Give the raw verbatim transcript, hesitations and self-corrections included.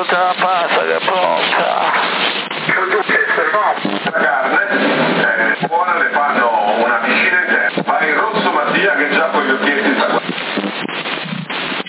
tutta la pasta che è pronta. Se fa la carne, eh, buona le fanno una